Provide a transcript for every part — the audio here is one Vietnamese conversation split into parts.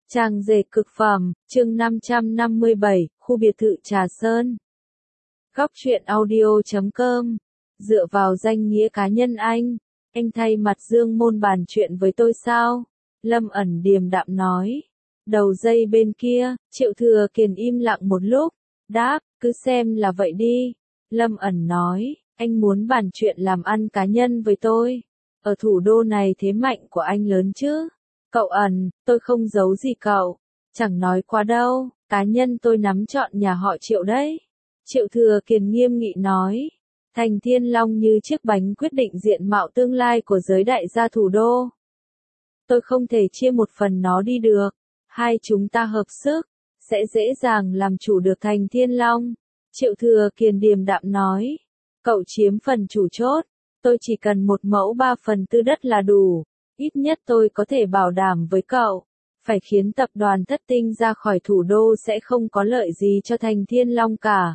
Trang dệt cực phẩm, chương 557, khu biệt thự Trà Sơn. Góc truyện audio.com. Dựa vào danh nghĩa cá nhân anh thay mặt Dương Môn bàn chuyện với tôi sao? Lâm ẩn điềm đạm nói. Đầu dây bên kia, Triệu Thừa Kiền im lặng một lúc, đáp, cứ xem là vậy đi. Lâm ẩn nói, anh muốn bàn chuyện làm ăn cá nhân với tôi. Ở thủ đô này thế mạnh của anh lớn chứ? Cậu ẩn, tôi không giấu gì cậu. Chẳng nói quá đâu, cá nhân tôi nắm trọn nhà họ Triệu đấy. Triệu Thừa Kiền nghiêm nghị nói. Thành Thiên Long như chiếc bánh quyết định diện mạo tương lai của giới đại gia thủ đô. Tôi không thể chia một phần nó đi được. Hai chúng ta hợp sức, sẽ dễ dàng làm chủ được Thành Thiên Long. Triệu Thừa Kiền điềm đạm nói. Cậu chiếm phần chủ chốt. Tôi chỉ cần 1/3 đất là đủ. Ít nhất tôi có thể bảo đảm với cậu. Phải khiến tập đoàn Thất Tinh ra khỏi thủ đô sẽ không có lợi gì cho Thành Thiên Long cả.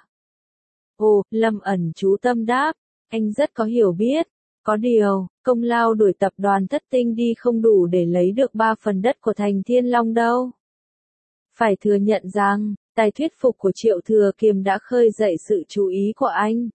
Ồ, Lâm ẩn chú tâm đáp. Anh rất có hiểu biết. Có điều, công lao đuổi tập đoàn Thất Tinh đi không đủ để lấy được 3 phần đất của Thành Thiên Long đâu. Phải thừa nhận rằng, tài thuyết phục của Triệu Thừa Kiềm đã khơi dậy sự chú ý của anh.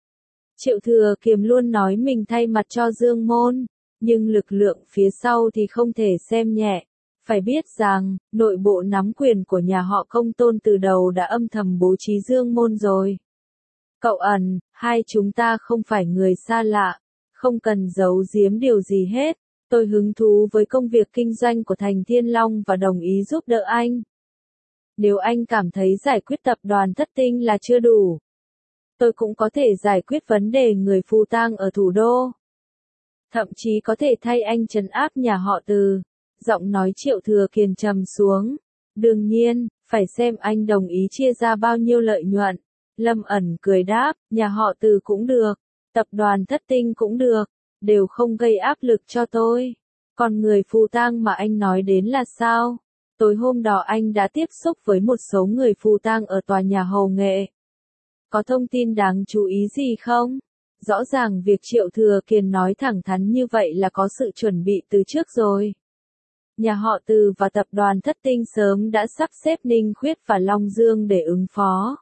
Triệu Thừa Kiềm luôn nói mình thay mặt cho Dương Môn, nhưng lực lượng phía sau thì không thể xem nhẹ. Phải biết rằng, nội bộ nắm quyền của nhà họ Công Tôn từ đầu đã âm thầm bố trí Dương Môn rồi. Cậu ẩn, hai chúng ta không phải người xa lạ, không cần giấu giếm điều gì hết. Tôi hứng thú với công việc kinh doanh của Thành Thiên Long và đồng ý giúp đỡ anh. Nếu anh cảm thấy giải quyết tập đoàn Thất Tinh là chưa đủ, tôi cũng có thể giải quyết vấn đề người phù tang ở thủ đô. Thậm chí có thể thay anh trấn áp nhà họ Từ. Giọng nói Triệu Thừa Kiền trầm xuống. Đương nhiên, phải xem anh đồng ý chia ra bao nhiêu lợi nhuận. Lâm ẩn cười đáp, nhà họ Từ cũng được, tập đoàn Thất Tinh cũng được, đều không gây áp lực cho tôi. Còn người phù tang mà anh nói đến là sao? Tối hôm đó anh đã tiếp xúc với một số người phù tang ở tòa nhà Hầu Nghệ. Có thông tin đáng chú ý gì không? Rõ ràng việc Triệu Thừa Kiền nói thẳng thắn như vậy là có sự chuẩn bị từ trước rồi. Nhà họ Từ và tập đoàn Thất Tinh sớm đã sắp xếp Ninh Khuyết và Long Dương để ứng phó.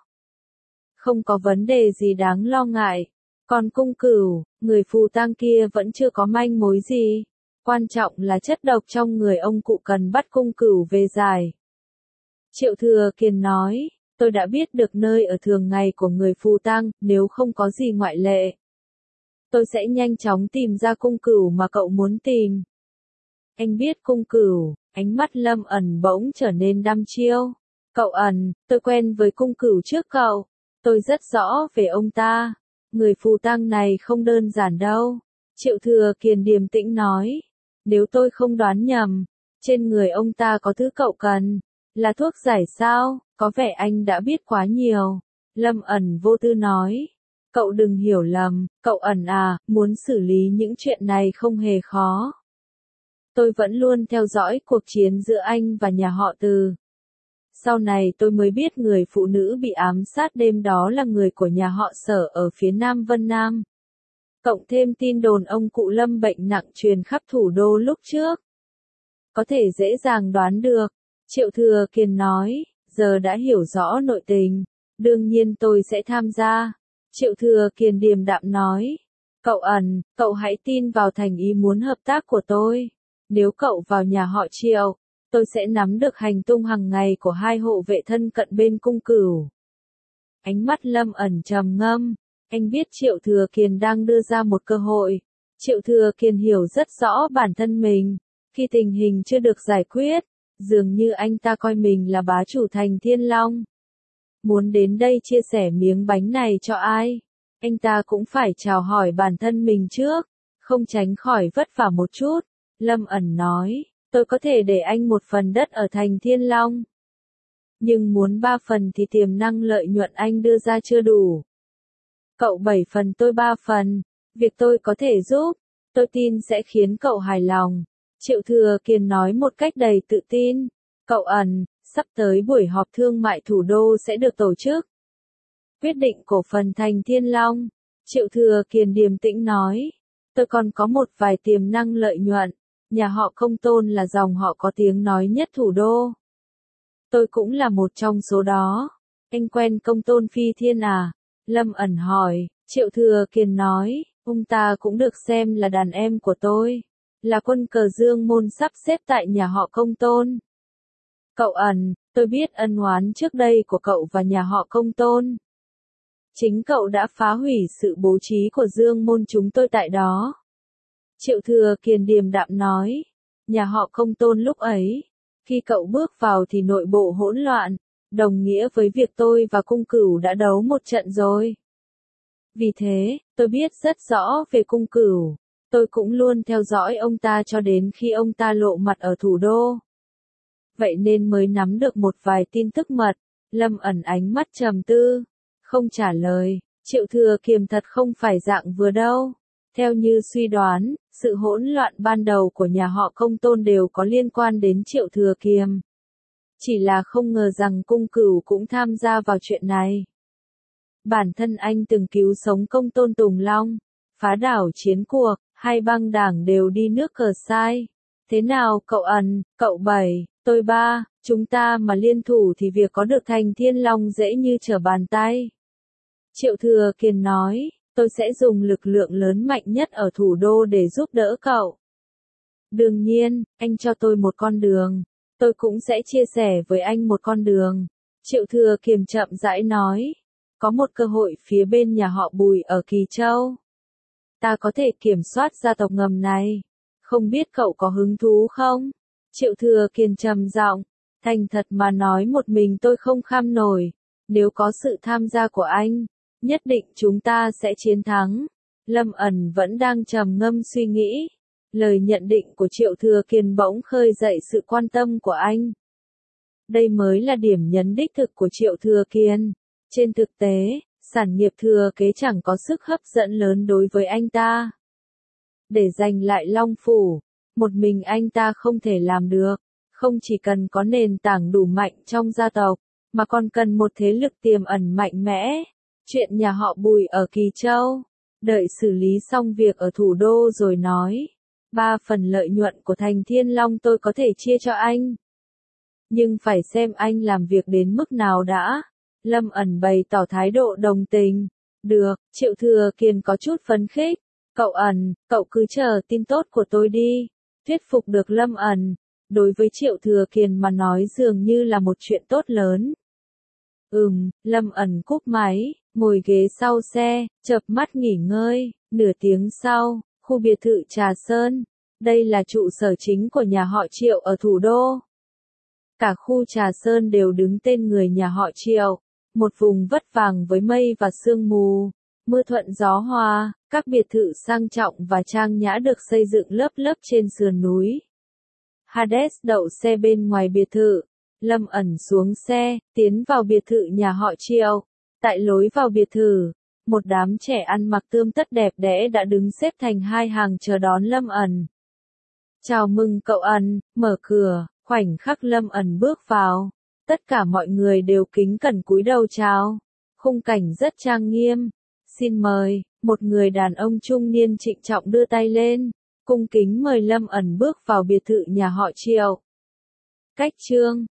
Không có vấn đề gì đáng lo ngại. Còn Cung Cửu, người phù tang kia vẫn chưa có manh mối gì. Quan trọng là chất độc trong người ông cụ cần bắt Cung Cửu về giải. Triệu Thừa Kiền nói, tôi đã biết được nơi ở thường ngày của người phù tang, nếu không có gì ngoại lệ. Tôi sẽ nhanh chóng tìm ra Cung Cửu mà cậu muốn tìm. Anh biết Cung Cửu, ánh mắt Lâm ẩn bỗng trở nên đăm chiêu. Cậu ẩn, tôi quen với Cung Cửu trước cậu. Tôi rất rõ về ông ta. Người phù tang này không đơn giản đâu. Triệu Thừa Kiền điềm tĩnh nói. Nếu tôi không đoán nhầm, trên người ông ta có thứ cậu cần. Là thuốc giải sao? Có vẻ anh đã biết quá nhiều. Lâm ẩn vô tư nói. Cậu đừng hiểu lầm, cậu ẩn à, muốn xử lý những chuyện này không hề khó. Tôi vẫn luôn theo dõi cuộc chiến giữa anh và nhà họ Từ. Sau này tôi mới biết người phụ nữ bị ám sát đêm đó là người của nhà họ Sở ở phía Nam Vân Nam. Cộng thêm tin đồn ông cụ Lâm bệnh nặng truyền khắp thủ đô lúc trước. Có thể dễ dàng đoán được. Triệu Thừa Kiền nói, giờ đã hiểu rõ nội tình. Đương nhiên tôi sẽ tham gia. Triệu Thừa Kiền điềm đạm nói. Cậu ẩn, cậu hãy tin vào thành ý muốn hợp tác của tôi. Nếu cậu vào nhà họ Triệu, tôi sẽ nắm được hành tung hàng ngày của hai hộ vệ thân cận bên Cung Cửu. Ánh mắt Lâm ẩn trầm ngâm. Anh biết Triệu Thừa Kiền đang đưa ra một cơ hội. Triệu Thừa Kiền hiểu rất rõ bản thân mình. Khi tình hình chưa được giải quyết, dường như anh ta coi mình là bá chủ Thành Thiên Long. Muốn đến đây chia sẻ miếng bánh này cho ai? Anh ta cũng phải chào hỏi bản thân mình trước, không tránh khỏi vất vả một chút. Lâm ẩn nói, tôi có thể để anh 1 phần đất ở Thành Thiên Long. Nhưng muốn 3 phần thì tiềm năng lợi nhuận anh đưa ra chưa đủ. Cậu 7 phần tôi 3 phần, việc tôi có thể giúp, tôi tin sẽ khiến cậu hài lòng. Triệu Thừa Kiền nói một cách đầy tự tin. Cậu ẩn, sắp tới buổi họp thương mại thủ đô sẽ được tổ chức. Quyết định cổ phần Thành Thiên Long. Triệu Thừa Kiền điềm tĩnh nói. Tôi còn có một vài tiềm năng lợi nhuận. Nhà họ Công Tôn là dòng họ có tiếng nói nhất thủ đô. Tôi cũng là một trong số đó. Anh quen Công Tôn Phi Thiên à? Lâm ẩn hỏi. Triệu Thừa Kiền nói, ông ta cũng được xem là đàn em của tôi. Là quân cờ Dương môn sắp xếp tại nhà họ Công Tôn. Cậu ẩn, tôi biết ân oán trước đây của cậu và nhà họ Công Tôn. Chính cậu đã phá hủy sự bố trí của Dương môn chúng tôi tại đó. Triệu Thừa Kiền điềm đạm nói, nhà họ Công Tôn lúc ấy, khi cậu bước vào thì nội bộ hỗn loạn, đồng nghĩa với việc tôi và Cung Cửu đã đấu một trận rồi. Vì thế, tôi biết rất rõ về Cung Cửu, tôi cũng luôn theo dõi ông ta cho đến khi ông ta lộ mặt ở thủ đô. Vậy nên mới nắm được một vài tin tức mật. Lâm ẩn ánh mắt trầm tư, không trả lời. Triệu Thừa Kiền thật không phải dạng vừa đâu. Theo như suy đoán, sự hỗn loạn ban đầu của nhà họ Công Tôn đều có liên quan đến Triệu Thừa Kiền. Chỉ là không ngờ rằng Cung Cửu cũng tham gia vào chuyện này. Bản thân anh từng cứu sống Công Tôn Tùng Long, phá đảo chiến cuộc, hai băng đảng đều đi nước cờ sai. Thế nào cậu ẩn, cậu bảy, tôi ba, chúng ta mà liên thủ thì việc có được Thành Thiên Long dễ như trở bàn tay. Triệu Thừa Kiền nói, tôi sẽ dùng lực lượng lớn mạnh nhất ở thủ đô để giúp đỡ cậu. Đương nhiên, anh cho tôi một con đường. Tôi cũng sẽ chia sẻ với anh một con đường. Triệu Thừa Kiền chậm rãi nói, có một cơ hội phía bên nhà họ Bùi ở Kỳ Châu. Ta có thể kiểm soát gia tộc ngầm này. Không biết cậu có hứng thú không? Triệu Thừa Kiền trầm giọng, thành thật mà nói một mình tôi không kham nổi. Nếu có sự tham gia của anh, nhất định chúng ta sẽ chiến thắng. Lâm ẩn vẫn đang trầm ngâm suy nghĩ. Lời nhận định của Triệu Thừa Kiền bỗng khơi dậy sự quan tâm của anh. Đây mới là điểm nhấn đích thực của Triệu Thừa Kiền. Trên thực tế, sản nghiệp thừa kế chẳng có sức hấp dẫn lớn đối với anh ta. Để giành lại Long Phủ, một mình anh ta không thể làm được. Không chỉ cần có nền tảng đủ mạnh trong gia tộc, mà còn cần một thế lực tiềm ẩn mạnh mẽ. Chuyện nhà họ Bùi ở Kỳ Châu, đợi xử lý xong việc ở thủ đô rồi nói. 3 phần lợi nhuận của Thành Thiên Long tôi có thể chia cho anh. Nhưng phải xem anh làm việc đến mức nào đã. Lâm ẩn bày tỏ thái độ đồng tình. Được, Triệu Thừa Kiền có chút phấn khích. Cậu ẩn, cậu cứ chờ tin tốt của tôi đi. Thuyết phục được Lâm ẩn. Đối với Triệu Thừa Kiền mà nói dường như là một chuyện tốt lớn. Lâm ẩn cúp máy, ngồi ghế sau xe, chợp mắt nghỉ ngơi. Nửa tiếng sau, khu biệt thự Trà Sơn. Đây là trụ sở chính của nhà họ Triệu ở thủ đô. Cả khu Trà Sơn đều đứng tên người nhà họ Triệu. Một vùng vất vàng với mây và sương mù. Mưa thuận gió hòa, các biệt thự sang trọng và trang nhã được xây dựng lớp lớp trên sườn núi. Hades đậu xe bên ngoài biệt thự. Lâm ẩn xuống xe, tiến vào biệt thự nhà họ Triệu. Tại lối vào biệt thự, một đám trẻ ăn mặc tươm tất đẹp đẽ đã đứng xếp thành hai hàng chờ đón Lâm ẩn. Chào mừng cậu ẩn, mở cửa. Khoảnh khắc Lâm ẩn bước vào, tất cả mọi người đều kính cẩn cúi đầu chào. Khung cảnh rất trang nghiêm. Xin mời, một người đàn ông trung niên trịnh trọng đưa tay lên, cung kính mời Lâm ẩn bước vào biệt thự nhà họ Triệu. Cách chương